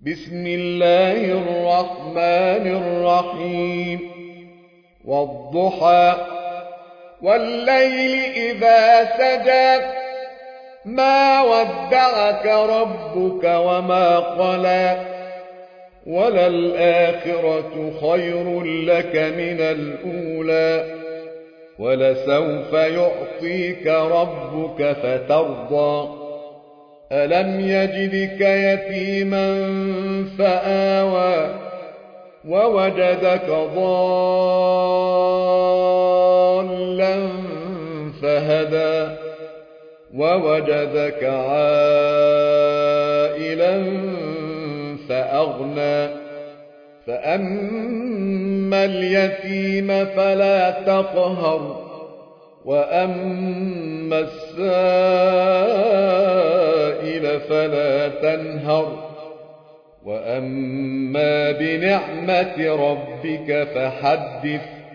بسم الله الرحمن الرحيم والضحى والليل إذا سجى ما ودعك ربك وما قلى وللآخرة خير لك من الأولى ولسوف يعطيك ربك فترضى ألم يجدك يتيما فآوى ووجدك ضالا فهدى ووجدك عائلا فأغنى فأما اليتيم فلا تقهر وأما السائل فلا تنهر وأما بنعمة ربك فحدث